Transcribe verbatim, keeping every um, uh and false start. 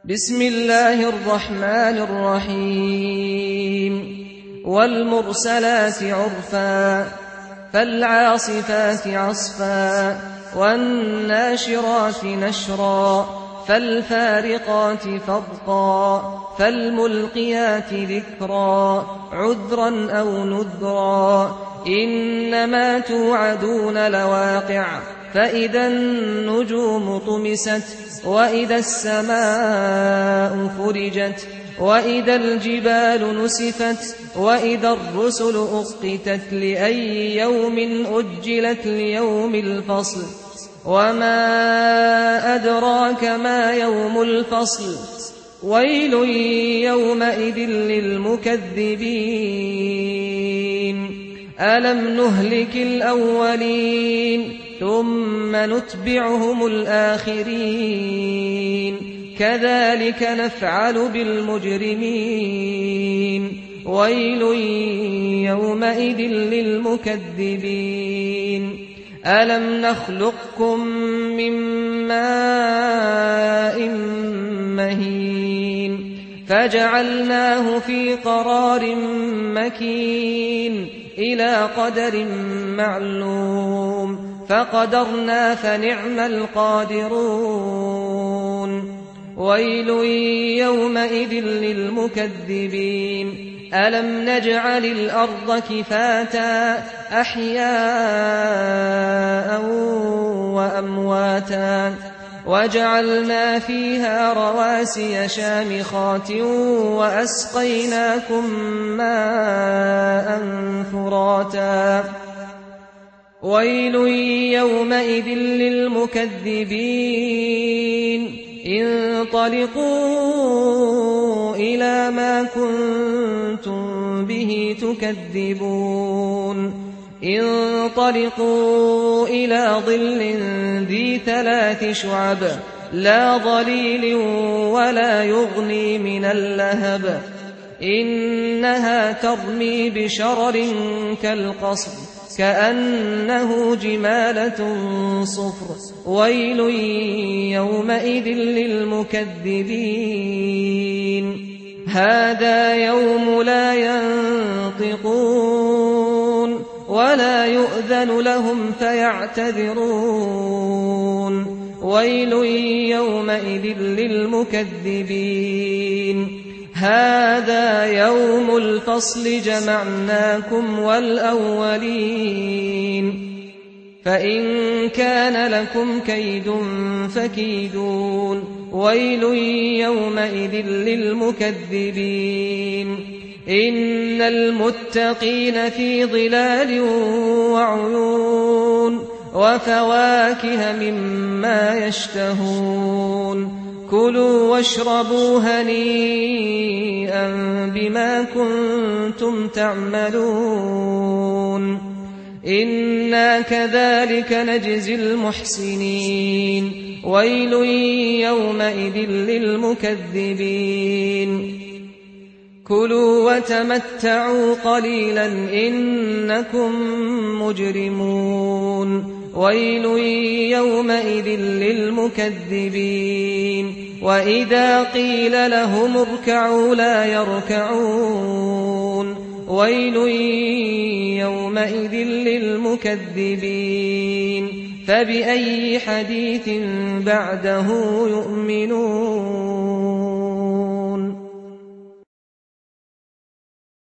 بسم الله الرحمن الرحيم والمرسلات عرفا فالعاصفات عصفا والناشرات نشرا فالفارقات فرقا فالملقيات ذكرا عذرا أو نذرا إنما توعدون لواقع فإذا النجوم طمست وإذا السماء فرجت وإذا الجبال نسفت وإذا الرسل أقتت لأي يوم أجلت ليوم الفصل وما أدراك ما يوم الفصل ويل يومئذ للمكذبين ألم نهلك الأولين ثم نتبعهم الآخرين كذلك نفعل بالمجرمين ويل يومئذ للمكذبين ألم نخلقكم من ماء مهين فجعلناه في قرار مكين إلى قدر معلوم فقدرنا فنعم القادرون ويل يومئذ للمكذبين ألم نجعل الأرض كفاتا أحياء وأمواتا وجعلنا فيها رواسي شامخات وأسقيناكم ماء فراتا ويل يومئذ للمكذبين انطلقوا إلى ما كنتم به تكذبون انطلقوا إلى ظل ذي ثلاث شعب لا ظليل ولا يغني من اللهب إنها ترمي بشرر كالقصر كأنه جمالة صفر ويل يومئذ للمكذبين هذا يوم لا ينطقون ولا يؤذن لهم فيعتذرون ويل يومئذ للمكذبين هذا يوم الفصل جمعناكم والأولين فإن كان لكم كيد فكيدون ويل يومئذ للمكذبين إن المتقين في ظلال وعيون وفواكه مما يشتهون كلوا واشربوا هنيئا بما كنتم تعملون إنا كذلك نجزي المحسنين ويل يومئذ للمكذبين كلوا وتمتعوا قليلا إنكم مجرمون ويل يومئذ للمكذبين وإذا قيل لهم اركعوا لا يركعون ويل يومئذ للمكذبين فبأي حديث بعده يؤمنون